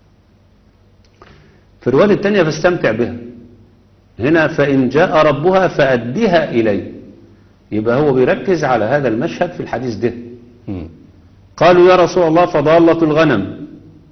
في الرواية الثانية فاستمتع بها، هنا فإن جاء ربها فأدها إليه. يبقى هو بيركز على هذا المشهد في الحديث ده. مم. قالوا يا رسول الله فضالة الغنم،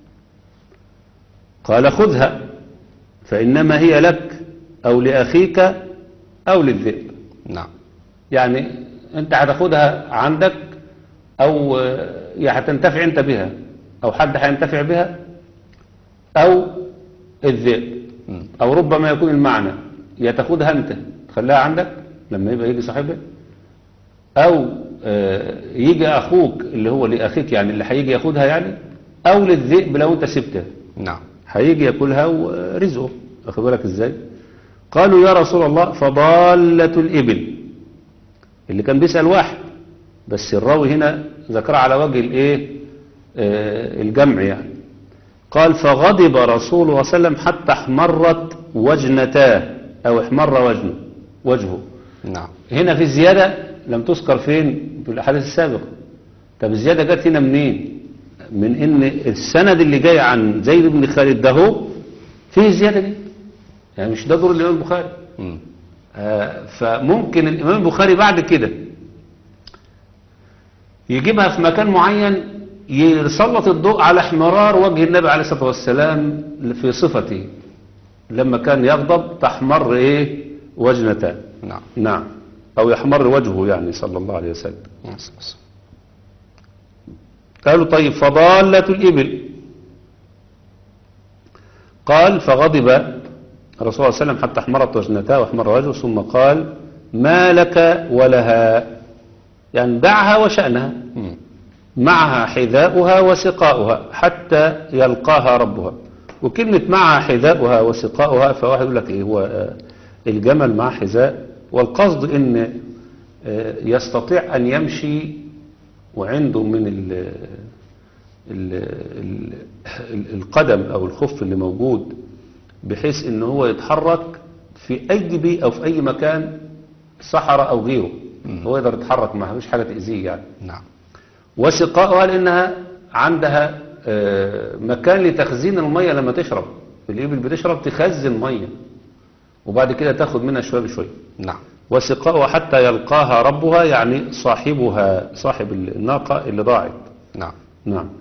قال خذها فإنما هي لك أو لأخيك أو للذئب. نعم. يعني أنت هتاخدها عندك أو آه، يا هتنتفع أنت بها أو حد هينتفع بها أو الذئب. مم. أو ربما يكون المعنى يا تاخدها أنت تخليها عندك لما يبقى يجي صاحبها، أو آه، يجي أخوك اللي هو لأخيك يعني اللي هيجي ياخدها يعني، أو للذئب لو أنت سبتها نعم. هيجي ياكلها ورزقه. واخد بالك ازاي؟ قالوا يا رسول الله فضالة الإبل، اللي كان بيسأل واحد بس الراوي هنا ذكرها على وجه الايه آه الجمع يعني. قال فغضب رسول الله صلى الله عليه وسلم حتى احمرت وجنتاه او احمر وجنه وجهه. نعم. هنا في زيادة لم تذكر فين في الأحاديث السابقة. طب الزيادة جت هنا منين؟ من ان السند اللي جاي عن زيد بن خالد ده هو فيه الزيادة دي، يعني مش ده دور الإمام البخاري. مم. آه فممكن الإمام البخاري بعد كده يجيبها في مكان معين يسلط الضوء على احمرار وجه النبي عليه الصلاة والسلام في صفته لما كان يغضب تحمر ايه وجنته. نعم. نعم، او يحمر وجهه يعني صلى الله عليه وسلم. بس بس. قالوا طيب فضالة الإبل، قال فغضب الرسول صلى الله عليه وسلم حتى احمرت وجنتاه واحمر وجهه ثم قال ما لك ولها، يعني دعها وشأنها، مم. معها حذاؤها وسقاؤها حتى يلقاها ربها. وكلمة معها حذاؤها وسقاؤها فواحد يقول لك ايه هو آه، الجمل مع حذاء، والقصد ان آه، يستطيع ان يمشي وعنده من ال ال ال ال القدم او الخف اللي موجود بحيث ان هو يتحرك في اي بيئة او في اي مكان صحراء او غيره، هو يقدر يتحرك معها مفيش حاجة تأذيه يعني. نعم. وسقاؤها لأنها عندها آه، مكان لتخزين المية لما تشرب. الإبل بتشرب تخزن مية وبعد كده تاخد منها شوية بشوية. نعم. وسقاؤها حتى يلقاها ربها يعني صاحبها صاحب الناقة اللي ضاعت. نعم. نعم.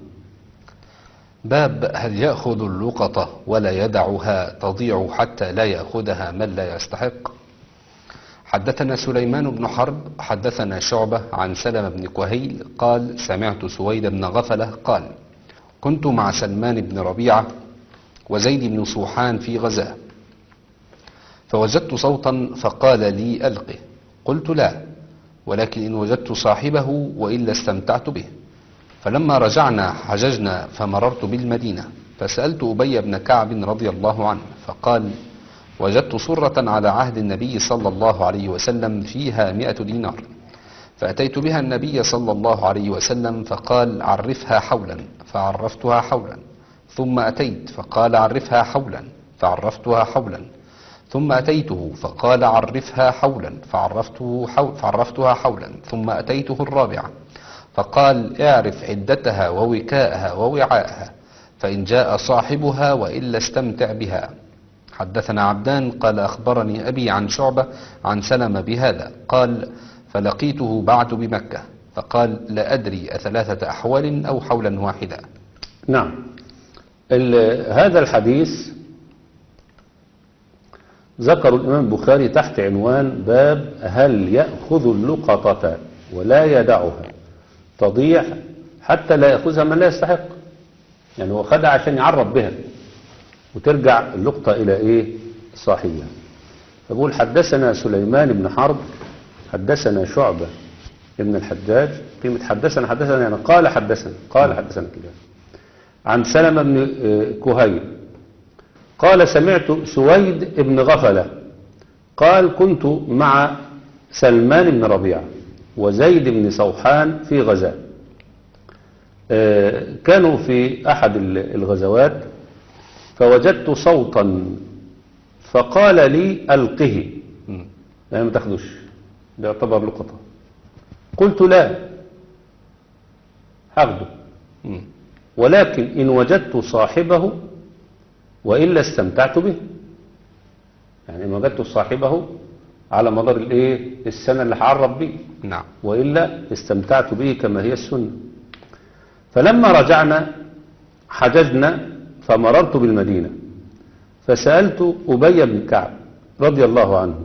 باب هل يأخذ اللقطة ولا يدعها تضيع حتى لا يأخذها من لا يستحق. حدثنا سليمان بن حرب حدثنا شعبة عن سلمة بن كهيل قال سمعت سويد بن غفلة قال كنت مع سلمان بن ربيعة وزيد بن صوحان في غزاة فوجدت صوتا فقال لي ألقه قلت لا ولكن إن وجدت صاحبه وإلا استمتعت به. فلما رجعنا حججنا فمررت بالمدينة فسألت أبي بن كعب رضي الله عنه فقال وجدت صرة على عهد النبي صلى الله عليه وسلم فيها مئة دينار فأتيت بها النبي صلى الله عليه وسلم فقال عرفها حولا فعرفتها حولا ثم أتيت فقال عرفها حولا فعرفتها حولا ثم أتيته فقال عرفها حولا فعرفته حول فعرفتها حولا ثم أتيته الرابعة فقال اعرف عدتها ووكاءها ووعاءها فإن جاء صاحبها وإلا استمتع بها. حدثنا عبدان قال أخبرني أبي عن شعبة عن سلمة بهذا قال فلقيته بعد بمكة فقال لا أدري أثلاثة أحوال أو حولا واحدا. نعم. هذا الحديث ذكر الإمام البخاري تحت عنوان باب هل يأخذ اللقطة ولا يدعها تضيع حتى لا يأخذها من لا يستحق. يعني هو خدها عشان يعرف بها وترجع اللقطة إلى إيه صاحبها. فبقول حدثنا سليمان بن حرب حدثنا شعبة ابن الحجاج. كلمة حدثنا حدثنا يعني قال حدثنا قال حدثنا كده عن سلمة بن كهيل قال سمعت سويد بن غفلة قال كنت مع سلمان بن ربيعة وزيد بن صوحان في غزاة آه، كانوا في أحد الغزوات فوجدت صوتا فقال لي ألقه، مم. يعني ما تاخدوش، ده يعتبر لقطة. قلت لا هاخده، مم. ولكن إن وجدت صاحبه وإلا استمتعت به. يعني إن وجدت صاحبه على مدار الايه السنة اللي هعرب به، نعم. وإلا استمتعت به كما هي السنة. فلما رجعنا حججنا فمررت بالمدينة فسألت أبي بن كعب رضي الله عنه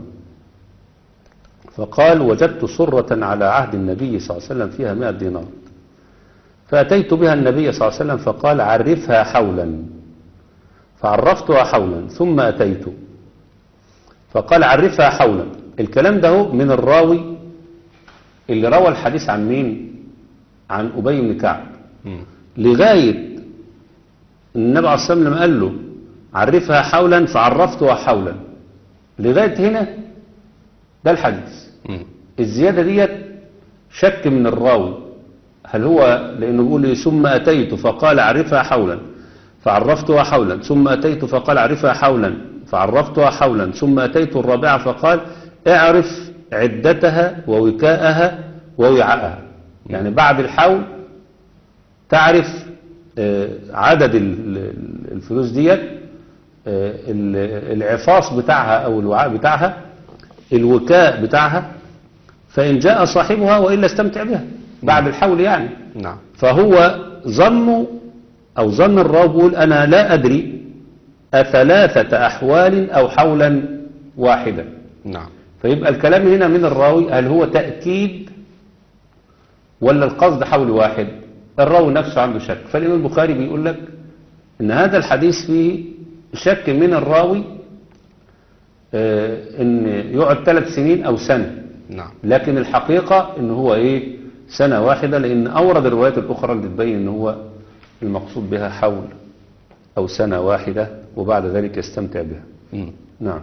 فقال وجدت صرة على عهد النبي صلى الله عليه وسلم فيها مائة دينار، فأتيت بها النبي صلى الله عليه وسلم فقال عرفها حولا، فعرفتها حولا ثم أتيت فقال عرفها حولا. الكلام ده هو من الراوي اللي روى الحديث عن مين؟ عن أبي بن كعب، مم. لغاية النبي عليه الصلاة والسلام قال له عرفها حولا فعرفتها حولا، لغاية هنا ده الحديث. مم. الزيادة ديت شك من الراوي، هل هو لأنه بيقول لي ثم أتيت فقال عرفها حولا فعرفتها حولا، ثم أتيت فقال عرفها حولا فعرفتها حولا، ثم أتيت الرابعة فقال اعرف عدتها ووكاءها ووعاءها، يعني بعد الحول تعرف آه، عدد ال- ال- الفلوس ديت، آه، ال- العفاص بتاعها أو الوعاء بتاعها، الوكاء بتاعها، فإن جاء صاحبها وإلا استمتع بها بعد الحول يعني. نعم. فهو ظن أو ظن الراوي بيقول أنا لا أدري أثلاثة أحوال أو حولا واحدا، نعم. فيبقى الكلام هنا من الراوي هل هو تأكيد ولا القصد حول واحد؟ الراوي نفسه عنده شك. فالإمام البخاري بيقول لك إن هذا الحديث فيه شك من الراوي آه، إن يقعد ثلاث سنين أو سنة، نعم. لكن الحقيقة إن هو إيه سنة واحدة، لأن أورد الروايات الأخرى اللي تبين إن هو المقصود بها حول أو سنة واحدة وبعد ذلك يستمتع بها. مم. نعم.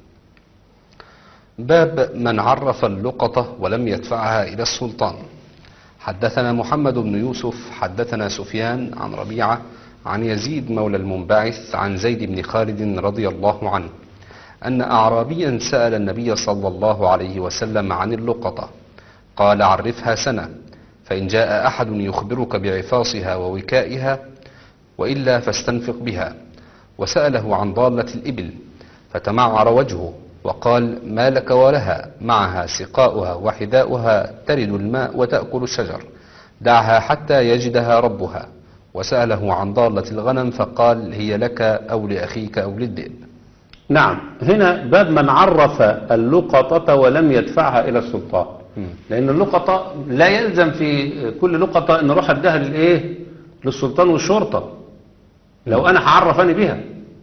باب من عرف اللقطة ولم يدفعها إلى السلطان. حدثنا محمد بن يوسف حدثنا سفيان عن ربيعة عن يزيد مولى المنبعث عن زيد بن خالد رضي الله عنه أن أعرابيا سأل النبي صلى الله عليه وسلم عن اللقطة، قال عرفها سنة، فإن جاء أحد يخبرك بعفاصها ووكائها وإلا فاستنفق بها. وسأله عن ضالة الإبل فتمعر وجهه وقال ما لك ولها، معها سقاؤها وحذاؤها ترد الماء وتأكل الشجر، دعها حتى يجدها ربها. وسأله عن ضالة الغنم فقال هي لك أو لأخيك أو للذئب. نعم. هنا باب من عرف اللقطة ولم يدفعها إلى السلطان، مم. لأن اللقطة لا يلزم في كل لقطة أن أروح أديها للإيه للسلطان والشرطة لو أنا هعرفني بها،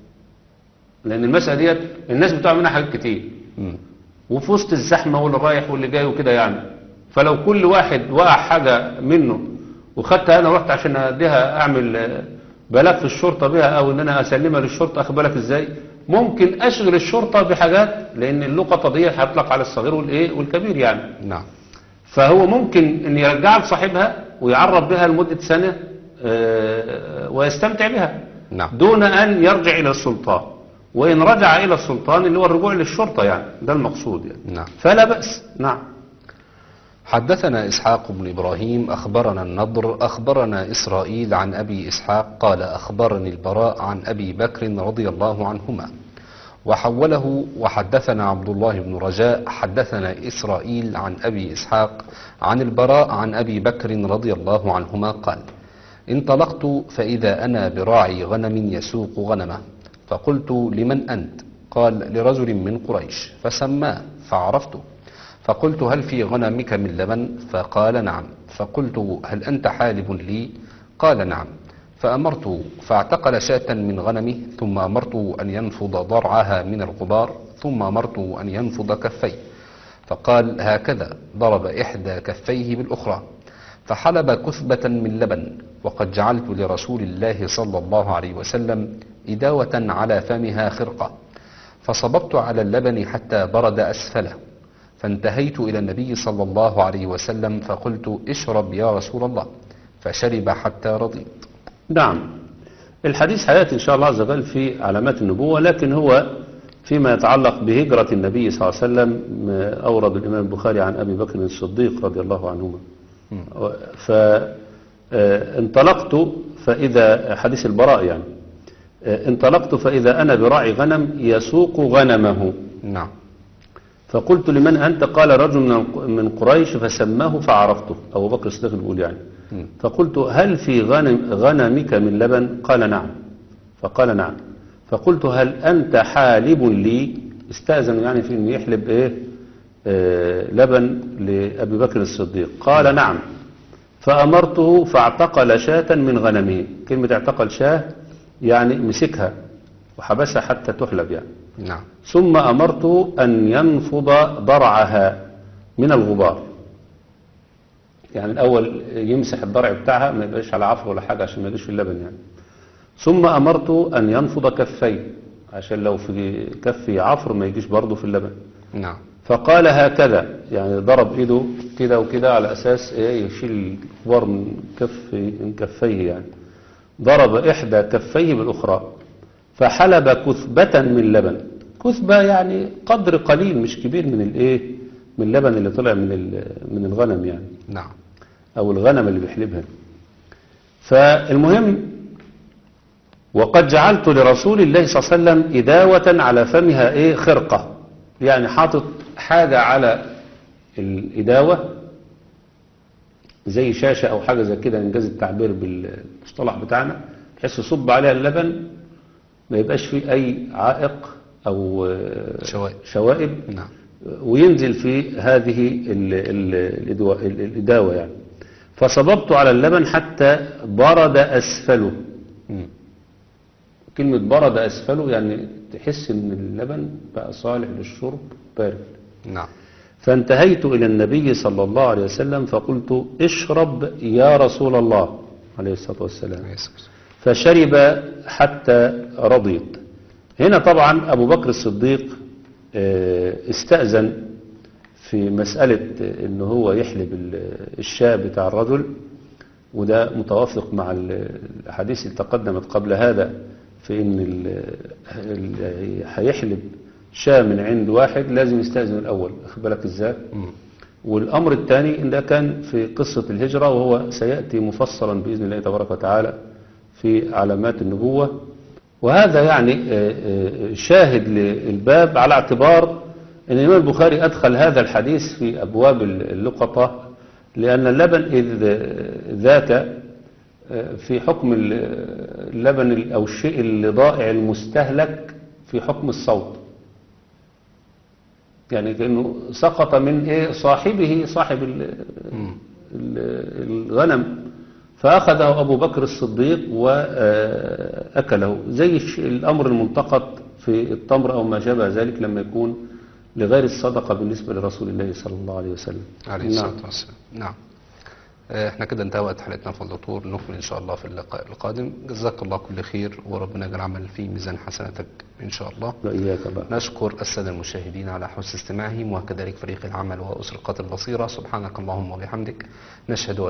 لأن المسألة ديت الناس بتوع منها حاجات كتير مم. وفي وسط الزحمة واللي رايح واللي جاي وكده يعني. فلو كل واحد وقع حاجة منه وخدتها أنا رحت عشان أديها أعمل آه، بلاغ في الشرطة بها أو إن أنا أسلمها للشرطة، أخد بالك إزاي؟ ممكن أشغل الشرطة بحاجات، لأن اللقطة دي هتطلق على الصغير والإيه والكبير يعني. نعم. فهو ممكن أن يرجعها لصاحبها ويعرف بها لمدة سنة آه، ويستمتع بها نعم. دون أن يرجع إلى السلطان، وإن رجع إلى السلطان اللي هو الرجوع للشرطة يعني، ده المقصود يعني. نعم. فلا بأس. نعم. حدثنا إسحاق بن إبراهيم أخبرنا النضر أخبرنا إسرائيل عن أبي إسحاق قال أخبرني البراء عن أبي بكر رضي الله عنهما وحوله. وحدثنا عبد الله بن رجاء حدثنا إسرائيل عن أبي إسحاق عن البراء عن أبي بكر رضي الله عنهما قال انطلقت فإذا أنا براعي غنم يسوق غنمه، فقلت لمن أنت؟ قال لرجل من قريش، فسماه فعرفته، فقلت هل في غنمك من لبن؟ فقال نعم، فقلت هل أنت حالب لي؟ قال نعم، فأمرت فاعتقل شاة من غنمه، ثم أمرت أن ينفض ضرعها من الغبار، ثم أمرت أن ينفض كفيه، فقال هكذا، ضرب إحدى كفيه بالأخرى، فحلب كثبة من لبن، وقد جعلت لرسول الله صلى الله عليه وسلم إداوة على فمها خرقة، فصببت على اللبن حتى برد أسفله، فانتهيت إلى النبي صلى الله عليه وسلم فقلت اشرب يا رسول الله، فشرب حتى رضيت. نعم. الحديث حياتي إن شاء الله عز وجل في علامات النبوة، لكن هو فيما يتعلق بهجرة النبي صلى الله عليه وسلم أورد الإمام البخاري عن أبي بكر الصديق رضي الله عنهما. فانطلقت فإذا حديث البراء يعني انطلقت فإذا أنا براعي غنم يسوق غنمه. نعم. فقلت لمن أنت؟ قال رجل من قريش فسماه فعرفته. أبو بكر الصديق بيقول يعني. م. فقلت هل في غنم غنمك من لبن؟ قال نعم. فقال نعم. فقلت هل أنت حالب لي؟ استأذن يعني في أن يحلب إيه آه لبن لأبي بكر الصديق. قال نعم. فأمرته فاعتقل شاة من غنمه. كلمة اعتقل شاة يعني مسكها وحبسها حتى تحلب يعني. نعم. ثم أمرته أن ينفض ضرعها من الغبار. يعني الأول يمسح الضرع بتاعها ما يبقاش على عفر ولا حاجة عشان ما يجيش في اللبن يعني. ثم أمرته أن ينفض كفيه عشان لو في كفي عفر ما يجيش برضه في اللبن. نعم. فقال هكذا، يعني ضرب إيده كده وكده على أساس إيه يشيل الغبار من كف من كفيه يعني. ضرب إحدى كفيه بالأخرى فحلب كثبة من لبن. كثبة يعني قدر قليل مش كبير من الإيه من اللبن اللي طلع من من الغنم يعني. نعم. أو الغنم اللي بيحلبها. فالمهم وقد جعلت لرسول الله صلى الله عليه وسلم إداوة على فمها إيه خرقة، يعني حاطط حاجة على الإداوة زي شاشة أو حاجة زي كده إنجاز التعبير بالمصطلح بتاعنا، بحيث يصب عليها اللبن ما يبقاش فيه أي عائق أو شوائب, شوائب. نعم. وينزل في هذه ال ال الإدواء الإداوة يعني. فصببت على اللبن حتى برد أسفله. م. كلمة برد أسفله يعني تحس إن اللبن بقى صالح للشرب بارد. نعم. فانتهيت إلى النبي صلى الله عليه وسلم فقلت اشرب يا رسول الله عليه الصلاة والسلام. فشرب حتى رضيت. هنا طبعا أبو بكر الصديق استأذن في مسألة إنه هو يحلب الشاة بتاع الرجل، وده متوافق مع الحديث اللي تقدمت قبل هذا في إن اللي هيحلب شاة من عند واحد لازم يستأذن الأول، أخد بالك إزاي؟ والأمر الثاني إن ده كان في قصة الهجرة، وهو سيأتي مفصلا بإذن الله تبارك وتعالى في علامات النبوة. وهذا يعني شاهد للباب على اعتبار أن الإمام البخاري أدخل هذا الحديث في أبواب اللقطة، لأن اللبن إذ ذاك في حكم اللبن أو الشيء اللي ضائع المستهلك في حكم الصوت، يعني كأنه سقط من إيه صاحبه صاحب الغنم فأخذه أبو بكر الصديق وأكله، زي الأمر المنتقد في التمر أو ما شابه ذلك لما يكون لغير الصدقة بالنسبة لرسول الله صلى الله عليه وسلم عليه الصلاة والسلام. نعم. احنا كده انتهى وقت حلقتنا في الدكتور، نكمل ان شاء الله في اللقاء القادم. جزاك الله كل خير، وربنا يجعل العمل في ميزان حسناتك ان شاء الله. وإياك الله. نشكر السادة المشاهدين على حسن استماعهم، وكذلك فريق العمل وأسرقات البصيرة. سبحانك اللهم وبحمدك، نشهد